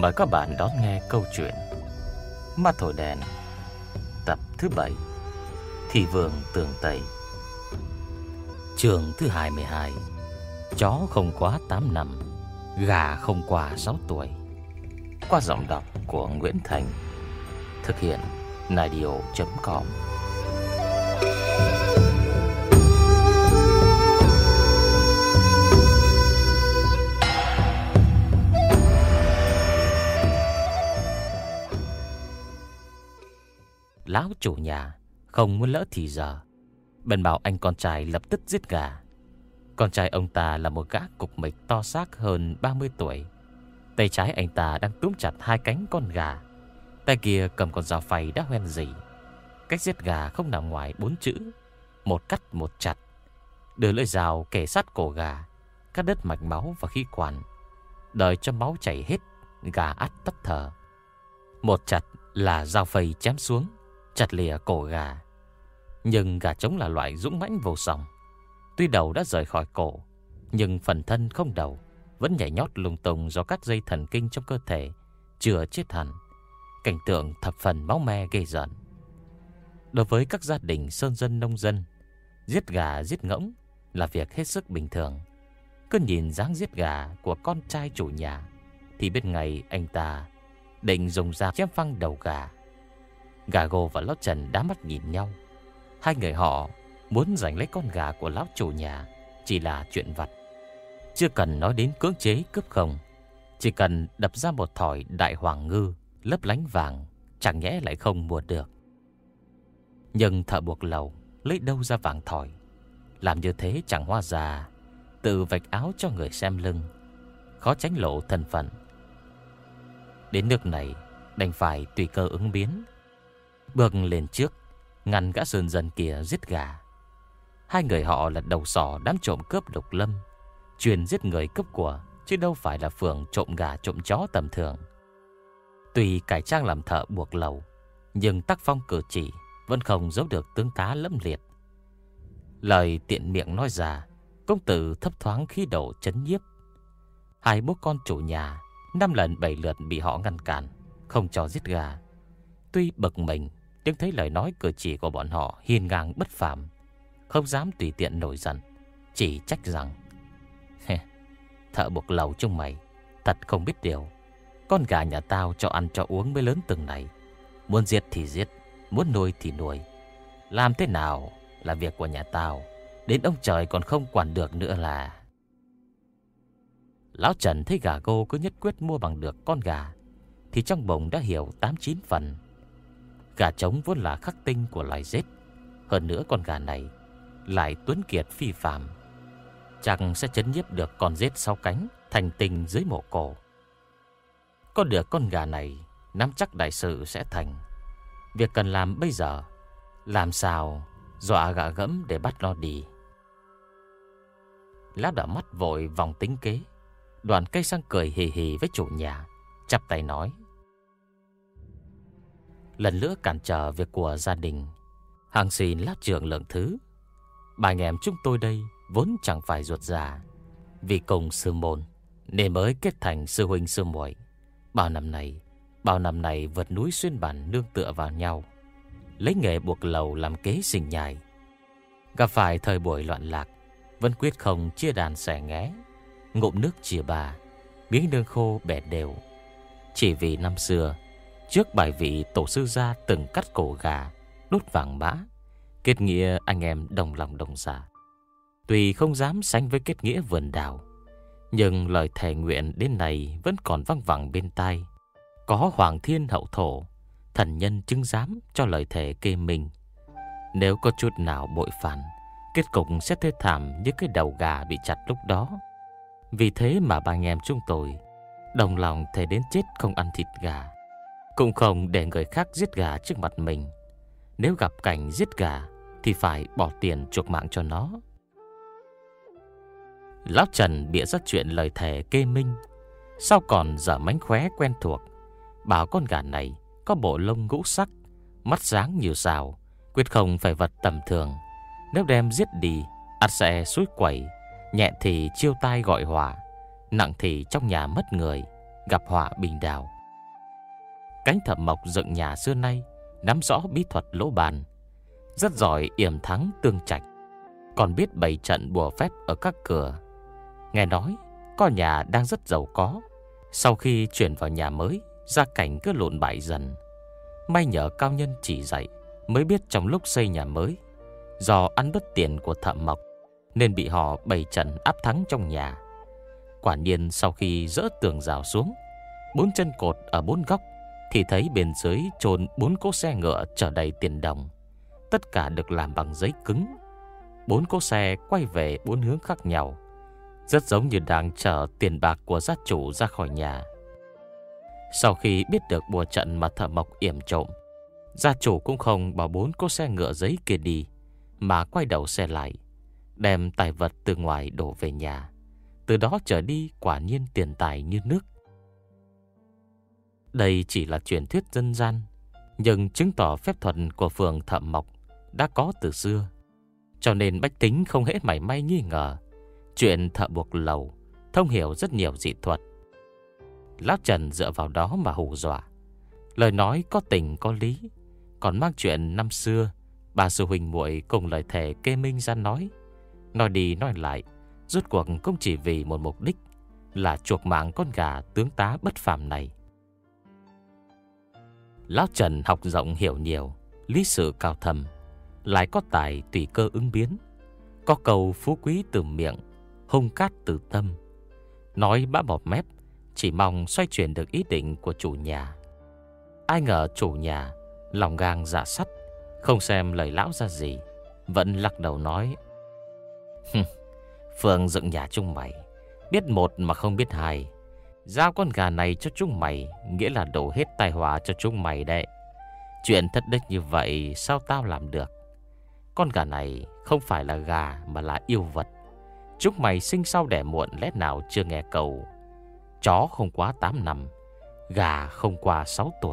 Mời các bạn đón nghe câu chuyện Mắt thổi đèn tập thứ 7, Thị Vương Tường Tây. Chương thứ 22. Chó không quá 8 năm, gà không quá 6 tuổi. Qua giọng đọc của Nguyễn Thành. Thực hiện Nadio.com. Lão chủ nhà không muốn lỡ thì giờ, bèn bảo anh con trai lập tức giết gà. Con trai ông ta là một gã cục mịch to xác hơn 30 tuổi. Tay trái anh ta đang túm chặt hai cánh con gà, tay kia cầm con dao phay đã hoen rỉ. Cách giết gà không nằm ngoài 4 chữ: một cắt một chặt. Đưa lưỡi dao kề sát cổ gà, cắt đứt mạch máu và khí quản, đợi cho máu chảy hết, gà ắt tắt thở. Một chặt là dao phay chém xuống, chặt lìa cổ gà. Nhưng gà trống là loại dũng mãnh vô song. Tuy đầu đã rời khỏi cổ, nhưng phần thân không đầu vẫn nhảy nhót lung tung do các dây thần kinh trong cơ thể chưa chết hẳn. Cảnh tượng thập phần máu me ghê rợn. Đối với các gia đình sơn dân nông dân, giết gà giết ngỗng là việc hết sức bình thường. Cứ nhìn dáng giết gà của con trai chủ nhà thì biết ngay anh ta định dùng dao chém phăng đầu gà. Gà Gô và Lão Trần đá mắt nhìn nhau. Hai người họ muốn giành lấy con gà của lão chủ nhà chỉ là chuyện vặt, chưa cần nói đến cưỡng chế cướp không. Chỉ cần đập ra một thỏi đại hoàng ngư lấp lánh vàng, chẳng nhẽ lại không mua được. Nhưng thợ buộc lầu lấy đâu ra vàng thỏi? Làm như thế chẳng hóa ra tự vạch áo cho người xem lưng, khó tránh lộ thân phận. Đến nước này đành phải tùy cơ ứng biến, bước lên trước ngăn gã sơn dân kia giết gà. Hai người họ là đầu sỏ đám trộm cướp Lục Lâm, chuyên giết người cướp của, chứ đâu phải là phường trộm gà trộm chó tầm thường. Tuy cải trang làm thợ buộc lầu, nhưng tác phong cử chỉ vẫn không giấu được tướng tá lẫm liệt. Lời tiện miệng nói ra, công tử thấp thoáng khí độ chấn nhiếp. Hai bố con chủ nhà 5 lần 7 lượt bị họ ngăn cản, không cho giết gà. Tuy bực mình, nhưng thấy lời nói cử chỉ của bọn họ hiên ngang bất phàm, không dám tùy tiện nổi giận, chỉ trách rằng: thợ buộc lầu chúng mày thật không biết điều. Con gà nhà tao cho ăn cho uống mới lớn từng này, muốn giết thì giết, muốn nuôi thì nuôi. Làm thế nào là việc của nhà tao, đến ông trời còn không quản được nữa là. Lão Trần thấy gà Gô cứ nhất quyết mua bằng được con gà thì trong bụng đã hiểu 8-9 phần. Gà trống vốn là khắc tinh của loài rết, hơn nữa con gà này lại tuấn kiệt phi phàm, chẳng sẽ chấn nhiếp được con rết 6 cánh thành tinh dưới mộ cổ. Có được con gà này, nắm chắc đại sự sẽ thành. Việc cần làm bây giờ, làm sao dọa gạ gẫm để bắt nó đi. Lão đảo mắt vội vòng tính kế, Đoàn cây sang cười hì hì với chủ nhà, chắp tay nói: lần nữa cản trở việc của gia đình, hàng xin lão trưởng lượng thứ. Ba anh em chúng tôi đây vốn chẳng phải ruột già, vì cùng sư môn nên mới kết thành sư huynh sư muội. Bao năm này vượt núi xuyên bản nương tựa vào nhau, lấy nghề buộc lầu làm kế sinh nhai. Gặp phải thời buổi loạn lạc, vẫn quyết không chia đàn xẻ nghé, ngụm nước chia ba, miếng nương khô bẻ đều. Chỉ vì năm xưa trước bài vị tổ sư gia từng cắt cổ gà, đốt vàng mã, kết nghĩa anh em đồng lòng đồng dạ. Tuy không dám sánh với kết nghĩa vườn đào, nhưng lời thề nguyện đến nay vẫn còn văng vẳng bên tai. Có Hoàng Thiên Hậu Thổ, thần nhân chứng giám cho lời thề kê minh. Nếu có chút nào bội phản, kết cục sẽ thê thảm như cái đầu gà bị chặt lúc đó. Vì thế mà ba anh em chúng tôi đồng lòng thề đến chết không ăn thịt gà, cũng không để người khác giết gà trước mặt mình. Nếu gặp cảnh giết gà thì phải bỏ tiền chuộc mạng cho nó. Lão Trần bịa ra chuyện lời thề kê minh, sao còn dở mánh khóe quen thuộc, bảo con gà này có bộ lông ngũ sắc, mắt sáng như sao, quyết không phải vật tầm thường. Nếu đem giết đi, ắt sẽ suối quẩy, nhẹ thì chiêu tai gọi họa, nặng thì trong nhà mất người, gặp họa bình đào. Cánh thợ mộc dựng nhà xưa nay nắm rõ bí thuật lỗ bàn, rất giỏi yểm thắng tương trạch, còn biết bày trận bùa phép ở các cửa. Nghe nói có nhà đang rất giàu có, sau khi chuyển vào nhà mới, gia cảnh cứ lụn bại dần. May nhờ cao nhân chỉ dạy, mới biết trong lúc xây nhà mới, do ăn đứt tiền của thợ mộc nên bị họ bày trận áp thắng trong nhà. Quả nhiên sau khi dỡ tường rào xuống, 4 chân cột ở 4 góc, thì thấy bên dưới chôn 4 cỗ xe ngựa chở đầy tiền đồng. Tất cả được làm bằng giấy cứng. 4 cỗ xe quay về 4 hướng khác nhau, rất giống như đang chở tiền bạc của gia chủ ra khỏi nhà. Sau khi biết được bùa trận mà thợ mộc yểm trộm, gia chủ cũng không bỏ 4 cỗ xe ngựa giấy kia đi, mà quay đầu xe lại, đem tài vật từ ngoài đổ về nhà. Từ đó trở đi quả nhiên tiền tài như nước. Đây chỉ là truyền thuyết dân gian, nhưng chứng tỏ phép thuật của phường thợ mộc đã có từ xưa, cho nên bách tính không hễ mảy may nghi ngờ chuyện thợ buộc lầu thông hiểu rất nhiều dị thuật. Lão Trần dựa vào đó mà hù dọa, lời nói có tình có lý, còn mang chuyện năm xưa bà sư huynh muội cùng lời thề kê minh ra nói đi nói lại, rốt cuộc cũng chỉ vì một mục đích là chuộc mạng con gà tướng tá bất phàm này. Lão Trần học rộng hiểu nhiều, lý sự cao thâm, lại có tài tùy cơ ứng biến. Có câu phú quý từ miệng, hung cát từ tâm. Nói bã bọt mép, chỉ mong xoay chuyển được ý định của chủ nhà. Ai ngờ chủ nhà lòng gang dạ sắt, không xem lời lão ra gì, vẫn lắc đầu nói: Phương dựng nhà chúng mày, biết một mà không biết hai. Giao con gà này cho chúng mày nghĩa là đổ hết tai họa cho chúng mày đấy. Chuyện thất đức như vậy sao tao làm được? Con gà này không phải là gà mà là yêu vật. Chúng mày sinh sau đẻ muộn lẽ nào chưa nghe câu chó không quá 8 năm, gà không qua 6 tuổi.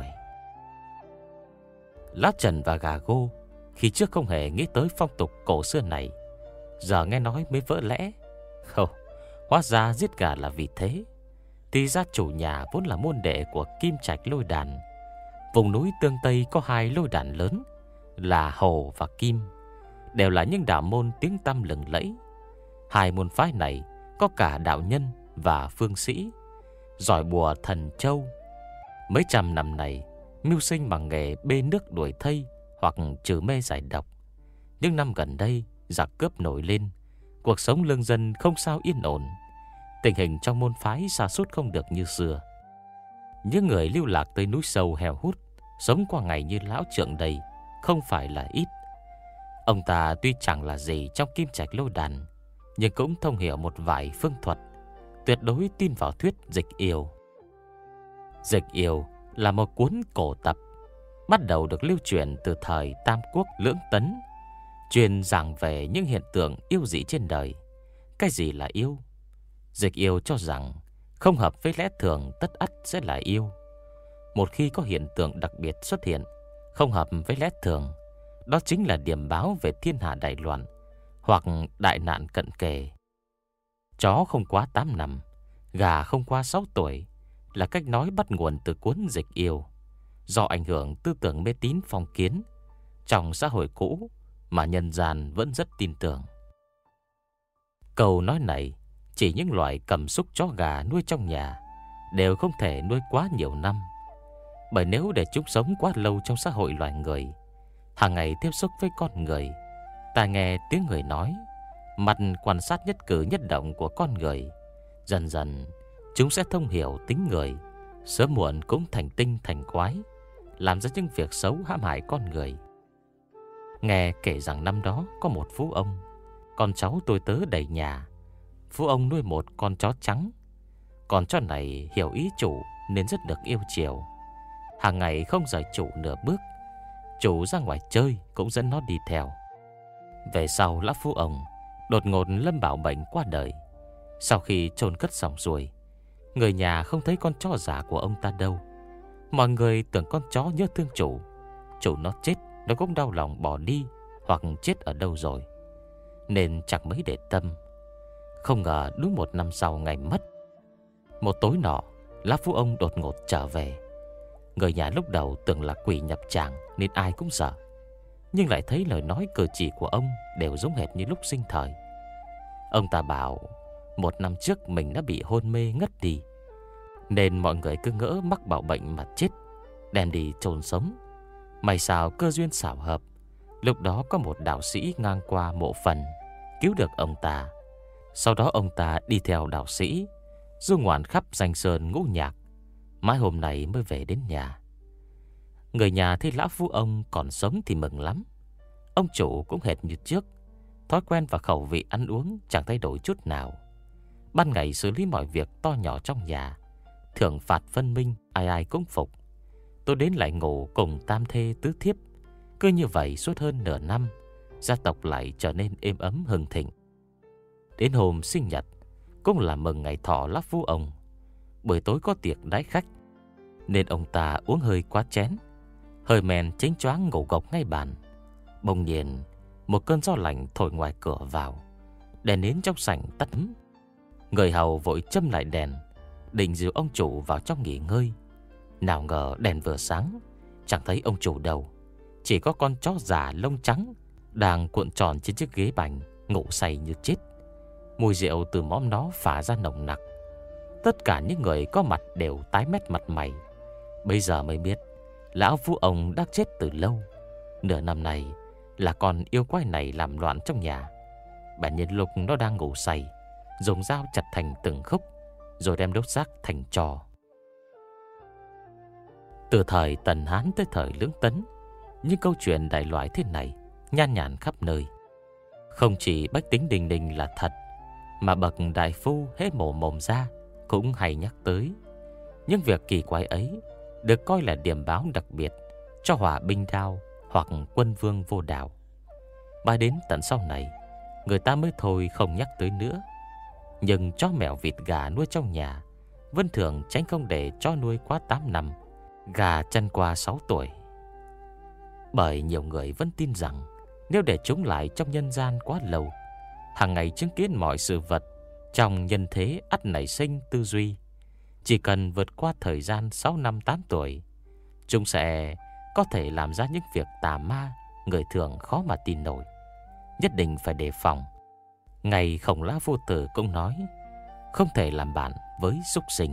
Lão Trần và gà gô khi trước không hề nghĩ tới phong tục cổ xưa này, giờ nghe nói mới vỡ lẽ. Không, hóa ra giết gà là vì thế. Thì ra chủ nhà vốn là môn đệ của Kim Trạch lôi đàn. Vùng núi Tương Tây có 2 lôi đàn lớn là Hồ và Kim, đều là những đạo môn tiếng tăm lừng lẫy. 2 môn phái này có cả đạo nhân và phương sĩ, giỏi bùa thần châu. Mấy trăm năm này mưu sinh bằng nghề bê nước đuổi thây hoặc trừ mê giải độc. Nhưng năm gần đây giặc cướp nổi lên, cuộc sống lương dân không sao yên ổn. Tình hình trong môn phái sa sút không được như xưa. Những người lưu lạc tới núi sâu heo hút, sống qua ngày như lão Trượng đây không phải là ít. Ông ta tuy chẳng là gì trong Kim Trạch lôi đàn, nhưng cũng thông hiểu một vài phương thuật, tuyệt đối tin vào thuyết dịch yêu. Dịch yêu là một cuốn cổ tập bắt đầu được lưu truyền từ thời Tam Quốc Lưỡng Tấn, truyền giảng về những hiện tượng yêu dị trên đời. Cái gì là yêu? Dịch yêu cho rằng không hợp với lẽ thường tất ắt sẽ là yêu. Một khi có hiện tượng đặc biệt xuất hiện, không hợp với lẽ thường, đó chính là điểm báo về thiên hạ đại loạn hoặc đại nạn cận kề. Chó không quá 8 năm, gà không qua 6 tuổi là cách nói bắt nguồn từ cuốn Dịch Yêu, do ảnh hưởng tư tưởng mê tín phong kiến trong xã hội cũ mà nhân gian vẫn rất tin tưởng. Câu nói này chỉ những loài cầm súc chó gà nuôi trong nhà đều không thể nuôi quá nhiều năm, bởi nếu để chúng sống quá lâu trong xã hội loài người, hàng ngày tiếp xúc với con người, tai nghe tiếng người nói, mặt quan sát nhất cử nhất động của con người, dần dần chúng sẽ thông hiểu tính người, sớm muộn cũng thành tinh thành quái, làm ra những việc xấu hãm hại con người. Nghe kể rằng năm đó có một phú ông, con cháu tôi tớ đầy nhà. Phú ông nuôi một con chó trắng. Con chó này hiểu ý chủ nên rất được yêu chiều. Hàng ngày không rời chủ nửa bước. Chủ ra ngoài chơi cũng dẫn nó đi theo. Về sau lão phú ông đột ngột lâm bảo bệnh qua đời. Sau khi chôn cất xong xuôi, người nhà không thấy con chó già của ông ta đâu. Mọi người tưởng con chó nhớ thương chủ. Chủ nó chết, nó cũng đau lòng bỏ đi hoặc chết ở đâu rồi, nên chẳng mấy để tâm. Không ngờ đúng 1 năm sau ngày mất, một tối nọ, lão phú ông đột ngột trở về. Người nhà lúc đầu tưởng là quỷ nhập tràng nên ai cũng sợ, nhưng lại thấy lời nói cử chỉ của ông đều giống hệt như lúc sinh thời. Ông ta bảo 1 năm trước mình đã bị hôn mê ngất đi, nên mọi người cứ ngỡ mắc bạo bệnh mà chết, đem đi chôn sống. May sao cơ duyên xảo hợp, lúc đó có một đạo sĩ ngang qua mộ phần, cứu được ông ta. Sau đó ông ta đi theo đạo sĩ du ngoạn khắp danh sơn ngũ nhạc, mãi hôm nay mới về đến nhà. Người nhà thấy lão phu ông còn sống thì mừng lắm. Ông chủ cũng hệt như trước, thói quen và khẩu vị ăn uống chẳng thay đổi chút nào. Ban ngày xử lý mọi việc to nhỏ trong nhà, thưởng phạt phân minh, ai ai cũng phục. Tôi đến lại ngủ cùng tam thê tứ thiếp. Cứ như vậy suốt hơn nửa năm, gia tộc lại trở nên êm ấm hưng thịnh. Đến hôm sinh nhật, cũng là mừng ngày thọ lão phu ông. Buổi tối có tiệc đãi khách, nên ông ta uống hơi quá chén, hơi men chánh choáng ngủ gục ngay bàn. Bỗng nhiên một cơn gió lạnh thổi ngoài cửa vào, đèn nến trong sảnh tắt. Người hầu vội châm lại đèn, định dìu ông chủ vào trong nghỉ ngơi. Nào ngờ đèn vừa sáng, chẳng thấy ông chủ đâu, chỉ có con chó già lông trắng đang cuộn tròn trên chiếc ghế bành, ngủ say như chết. Mùi rượu từ mõm nó phả ra nồng nặc. Tất cả những người có mặt đều tái mét mặt mày. Bây giờ mới biết lão phu ông đã chết từ lâu. Nửa năm này là con yêu quái này làm loạn trong nhà. Bản nhân lúc nó đang ngủ say, dùng dao chặt thành từng khúc, rồi đem đốt xác thành tro. Từ thời Tần Hán tới thời Lương Tấn, những câu chuyện đại loại thế này nhan nhản khắp nơi. Không chỉ bách tính đình đình là thật, mà bậc đại phu hết mồm ra cũng hay nhắc tới. Những việc kỳ quái ấy được coi là điểm báo đặc biệt cho hỏa binh đao hoặc quân vương vô đạo. Mãi đến tận sau này, người ta mới thôi không nhắc tới nữa. Nhưng chó mèo vịt gà nuôi trong nhà vẫn thường tránh không để chó nuôi quá 8 năm, gà chăn qua 6 tuổi. Bởi nhiều người vẫn tin rằng nếu để chúng lại trong nhân gian quá lâu, hàng ngày chứng kiến mọi sự vật trong nhân thế ắt nảy sinh tư duy. Chỉ cần vượt qua thời gian 6 năm 8 tuổi, chúng sẽ có thể làm ra những việc tà ma người thường khó mà tin nổi. Nhất định phải đề phòng. Ngày Khổng Lá Vô Tử cũng nói, không thể làm bạn với súc sinh.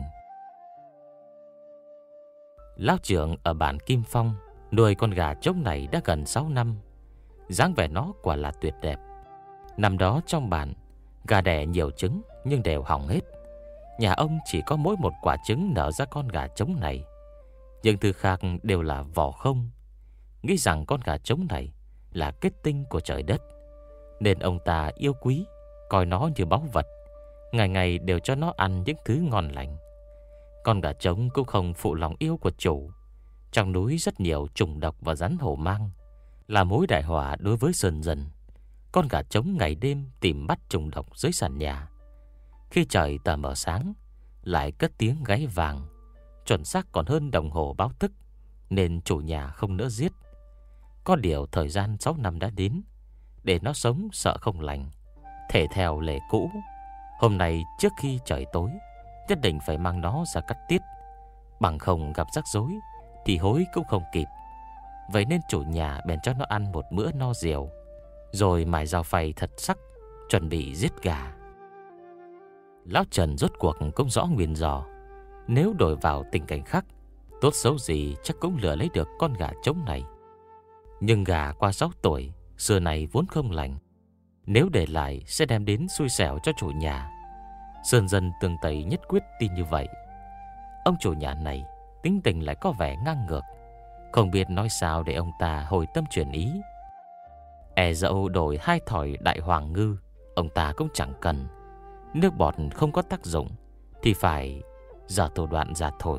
Lão trưởng ở bản Kim Phong nuôi con gà trống này đã gần 6 năm. Dáng vẻ nó quả là tuyệt đẹp. Năm đó trong bản, gà đẻ nhiều trứng nhưng đều hỏng hết. Nhà ông chỉ có mỗi một quả trứng nở ra con gà trống này. Những thứ khác đều là vỏ không. Nghĩ rằng con gà trống này là kết tinh của trời đất, nên ông ta yêu quý, coi nó như báu vật. Ngày ngày đều cho nó ăn những thứ ngon lành. Con gà trống cũng không phụ lòng yêu của chủ. Trong núi rất nhiều trùng độc và rắn hổ mang, là mối đại họa đối với sơn dân. Con gà trống ngày đêm tìm bắt trùng độc dưới sàn nhà. Khi trời tờ mờ sáng, lại cất tiếng gáy vàng, chuẩn xác còn hơn đồng hồ báo thức, nên chủ nhà không nỡ giết. Có điều thời gian 6 năm đã đến, để nó sống sợ không lành. Thể theo lệ cũ, hôm nay trước khi trời tối, nhất định phải mang nó ra cắt tiết. Bằng không gặp rắc rối thì hối cũng không kịp. Vậy nên chủ nhà bèn cho nó ăn một bữa no rượu, rồi mài dao phay thật sắc, chuẩn bị giết gà. Lão Trần rốt cuộc cũng rõ nguyên do. Nếu đổi vào tình cảnh khác, tốt xấu gì chắc cũng lừa lấy được con gà trống này. Nhưng gà qua 6 tuổi, xưa này vốn không lành. Nếu để lại sẽ đem đến xui xẻo cho chủ nhà. Sơn dân Tường Tây nhất quyết tin như vậy. Ông chủ nhà này tính tình lại có vẻ ngang ngược, không biết nói sao để ông ta hồi tâm chuyển ý. Dẫu đổi 2 thỏi đại hoàng ngư, ông ta cũng chẳng cần. Nước bọt không có tác dụng thì phải giờ thủ đoạn ra thôi.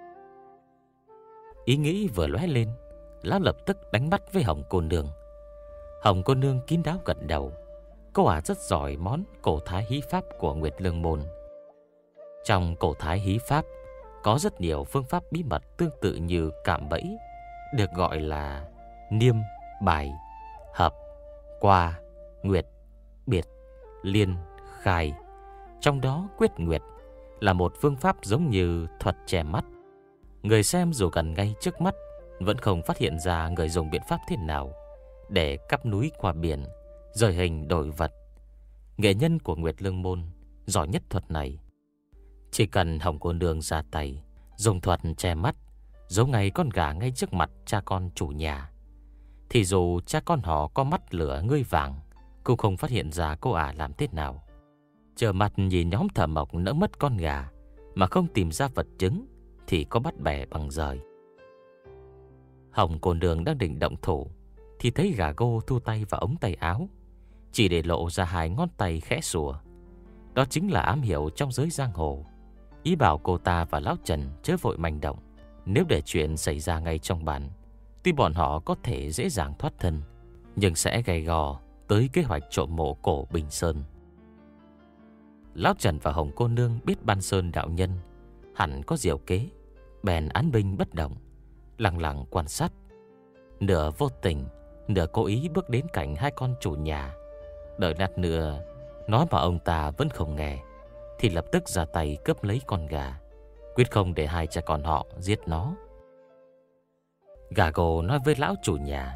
Ý nghĩ vừa lóe lên, lão lập tức đánh bắt với Hồng cô nương. Hồng cô nương kín đáo gật đầu. Cô rất giỏi món cổ thái hí pháp của Nguyệt Lương Môn. Trong cổ thái hí pháp có rất nhiều phương pháp bí mật tương tự như cạm bẫy, được gọi là niêm, bài, hợp, qua, nguyệt, biệt, liên, khai. Trong đó quyết nguyệt là một phương pháp giống như thuật che mắt. Người xem dù gần ngay trước mắt vẫn không phát hiện ra người dùng biện pháp thế nào để cắp núi qua biển, rời hình đổi vật. Nghệ nhân của Nguyệt Lương Môn giỏi nhất thuật này. Chỉ cần Hồng Cô Nương ra tay, dùng thuật che mắt, giấu ngay con gà ngay trước mặt cha con chủ nhà, thì dù cha con họ có mắt lửa ngươi vàng cũng không phát hiện ra cô ả làm thế nào. Chờ mặt nhìn nhóm thợ mộc nỡ mất con gà mà không tìm ra vật chứng thì có bắt bẻ bằng rời. Hồng Cô Nương đang định động thủ thì thấy gà gô thu tay vào ống tay áo, chỉ để lộ ra 2 ngón tay khẽ sủa. Đó chính là ám hiệu trong giới giang hồ, ý bảo cô ta và lão Trần chớ vội manh động. Nếu để chuyện xảy ra ngay trong bản, tuy bọn họ có thể dễ dàng thoát thân, nhưng sẽ gay gò tới kế hoạch trộm mộ cổ Bình Sơn. Lão Trần và Hồng Cô Nương biết Ban Sơn đạo nhân hẳn có diệu kế, bèn án binh bất động, lặng lặng quan sát. Nửa vô tình, nửa cố ý bước đến cạnh 2 con chủ nhà, đợi lát nữa nói mà ông ta vẫn không nghe thì lập tức ra tay cướp lấy con gà, quyết không để 2 cha con họ giết nó. Gà gồ nói với lão chủ nhà: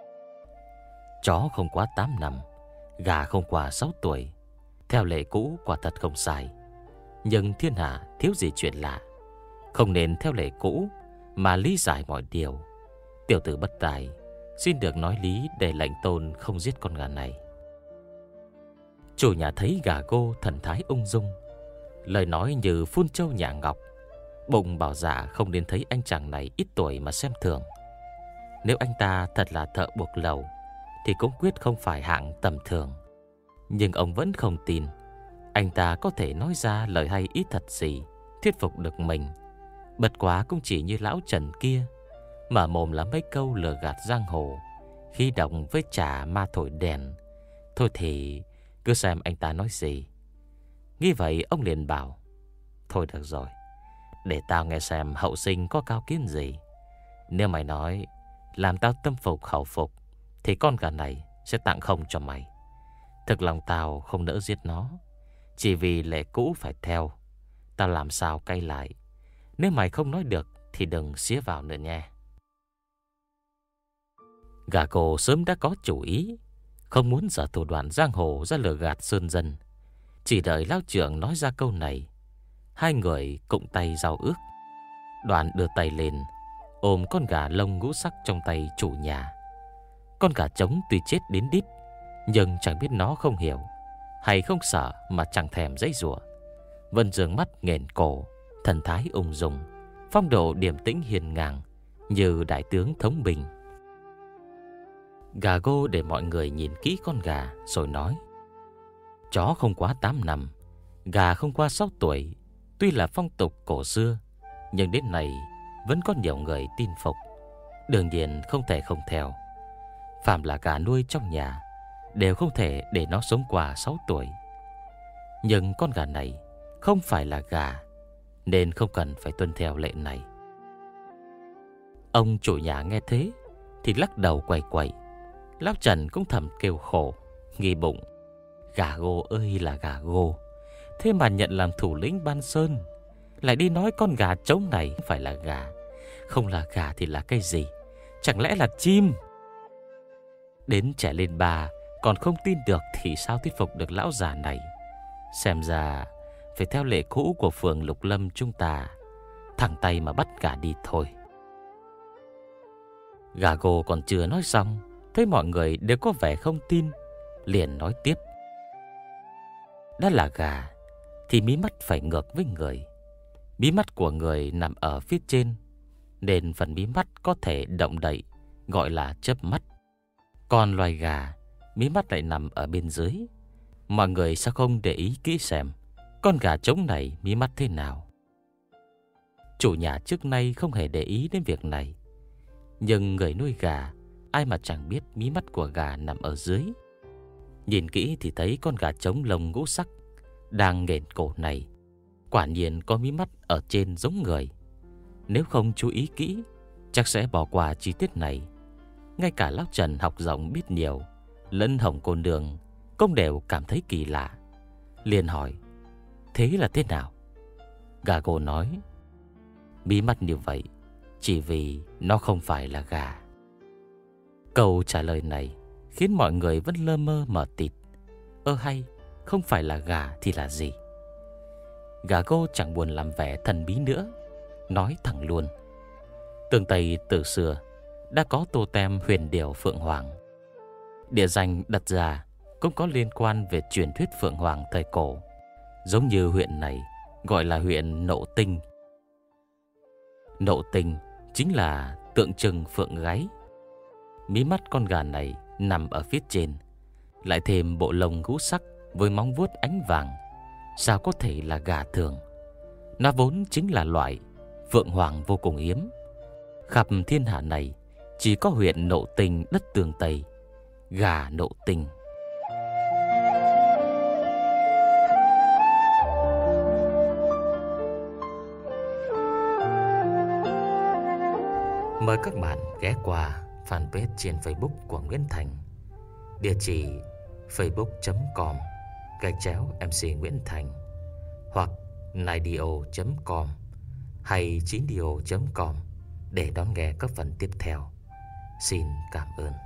chó không quá 8 năm, gà không quá 6 tuổi. Theo lệ cũ quả thật không sai, nhưng thiên hạ thiếu gì chuyện lạ, không nên theo lệ cũ mà lý giải mọi điều. Tiểu tử bất tài, xin được nói lý để lệnh tôn không giết con gà này. Chủ nhà thấy gà gô thần thái ung dung, lời nói như phun châu nhả ngọc, bụng bảo dạ không nên thấy anh chàng này ít tuổi mà xem thường. Nếu anh ta thật là thợ buộc lầu thì cũng quyết không phải hạng tầm thường. Nhưng ông vẫn không tin anh ta có thể nói ra lời hay ý thật gì thuyết phục được mình. Bật quá cũng chỉ như lão Trần kia, mở mồm là mấy câu lừa gạt giang hồ, khi động với trà ma thổi đèn. Thôi thì cứ xem anh ta nói gì. Nghĩ vậy ông liền bảo: thôi được rồi, để tao nghe xem hậu sinh có cao kiến gì. Nếu mày nói làm tao tâm phục khẩu phục thì con gà này sẽ tặng không cho mày. Thực lòng tao không nỡ giết nó, chỉ vì lệ cũ phải theo. Tao làm sao cay lại. Nếu mày không nói được thì đừng xía vào nữa nha. Gà cổ sớm đã có chủ ý, không muốn dở thủ đoạn giang hồ ra lừa gạt sơn dân. Chỉ đợi lão trưởng nói ra câu này, 2 người cụng tay giao ước. Đoàn đưa tay lên ôm con gà lông ngũ sắc trong tay chủ nhà. Con gà trống tuy chết đến đít, nhưng chẳng biết nó không hiểu hay không sợ mà chẳng thèm giãy giụa, vẫn dương mắt nghển cổ, thần thái ung dung, phong độ điềm tĩnh hiền ngang như đại tướng thống binh. Gà gô để mọi người nhìn kỹ con gà rồi nói: chó không quá 8 năm, gà không qua 6 tuổi. Tuy là phong tục cổ xưa, nhưng đến nay vẫn có nhiều người tin phục, đương nhiên không thể không theo. Phạm là gà nuôi trong nhà đều không thể để nó sống qua 6 tuổi. Nhưng con gà này không phải là gà, nên không cần phải tuân theo lệ này. Ông chủ nhà nghe thế thì lắc đầu quẩy quẩy. Lão Trần cũng thầm kêu khổ, nghi bụng: gà gô ơi là gà gô, thế mà nhận làm thủ lĩnh Ban Sơn, lại đi nói con gà trống này không phải là gà. Không là gà thì là cái gì? Chẳng lẽ là chim? Đến trẻ lên 3 còn không tin được thì sao thuyết phục được lão già này? Xem ra phải theo lệ cũ của phường Lục Lâm chúng ta, thẳng tay mà bắt gà đi thôi. Gà gô còn chưa nói xong, thấy mọi người đều có vẻ không tin, liền nói tiếp: đã là gà thì mí mắt phải ngược với người. Mí mắt của người nằm ở phía trên, nên phần mí mắt có thể động đậy, gọi là chớp mắt. Còn loài gà, mí mắt lại nằm ở bên dưới. Mọi người sao không để ý kỹ xem con gà trống này mí mắt thế nào? Chủ nhà trước nay không hề để ý đến việc này, nhưng người nuôi gà ai mà chẳng biết mí mắt của gà nằm ở dưới. Nhìn kỹ thì thấy con gà trống lông ngũ sắc đang nghển cổ này quả nhiên có mí mắt ở trên giống người. Nếu không chú ý kỹ, chắc sẽ bỏ qua chi tiết này. Ngay cả lão Trần học rộng biết nhiều, lẫn Hồng Cô Nương cũng đều cảm thấy kỳ lạ, liền hỏi: thế là thế nào? Gà gô nói: mí mắt như vậy chỉ vì nó không phải là gà. Câu trả lời này khiến mọi người vẫn lơ mơ mờ tịt. Hay không phải là gà thì là gì? Gà Gô chẳng buồn làm vẻ thần bí nữa, nói thẳng luôn. Tương Tây từ xưa đã có tô tem huyền điểu Phượng Hoàng. Địa danh đặt ra cũng có liên quan về truyền thuyết Phượng Hoàng thời cổ. Giống như huyện này gọi là huyện Nộ Tinh. Nộ Tinh chính là tượng trưng phượng gáy. Mí mắt con gà này nằm ở phía trên, lại thêm bộ lông ngũ sắc với móng vuốt ánh vàng, sao có thể là gà thường? Nó vốn chính là loại Phượng Hoàng vô cùng hiếm. Khắp thiên hạ này chỉ có huyện Nộ Tinh đất Tương Tây, gà Nộ Tinh. Mời các bạn ghé qua fanpage trên Facebook của Nguyễn Thành, địa chỉ facebook.com/MC Nguyễn Thành, hoặc naidio.com hay 9dio.com để đón nghe các phần tiếp theo. Xin cảm ơn.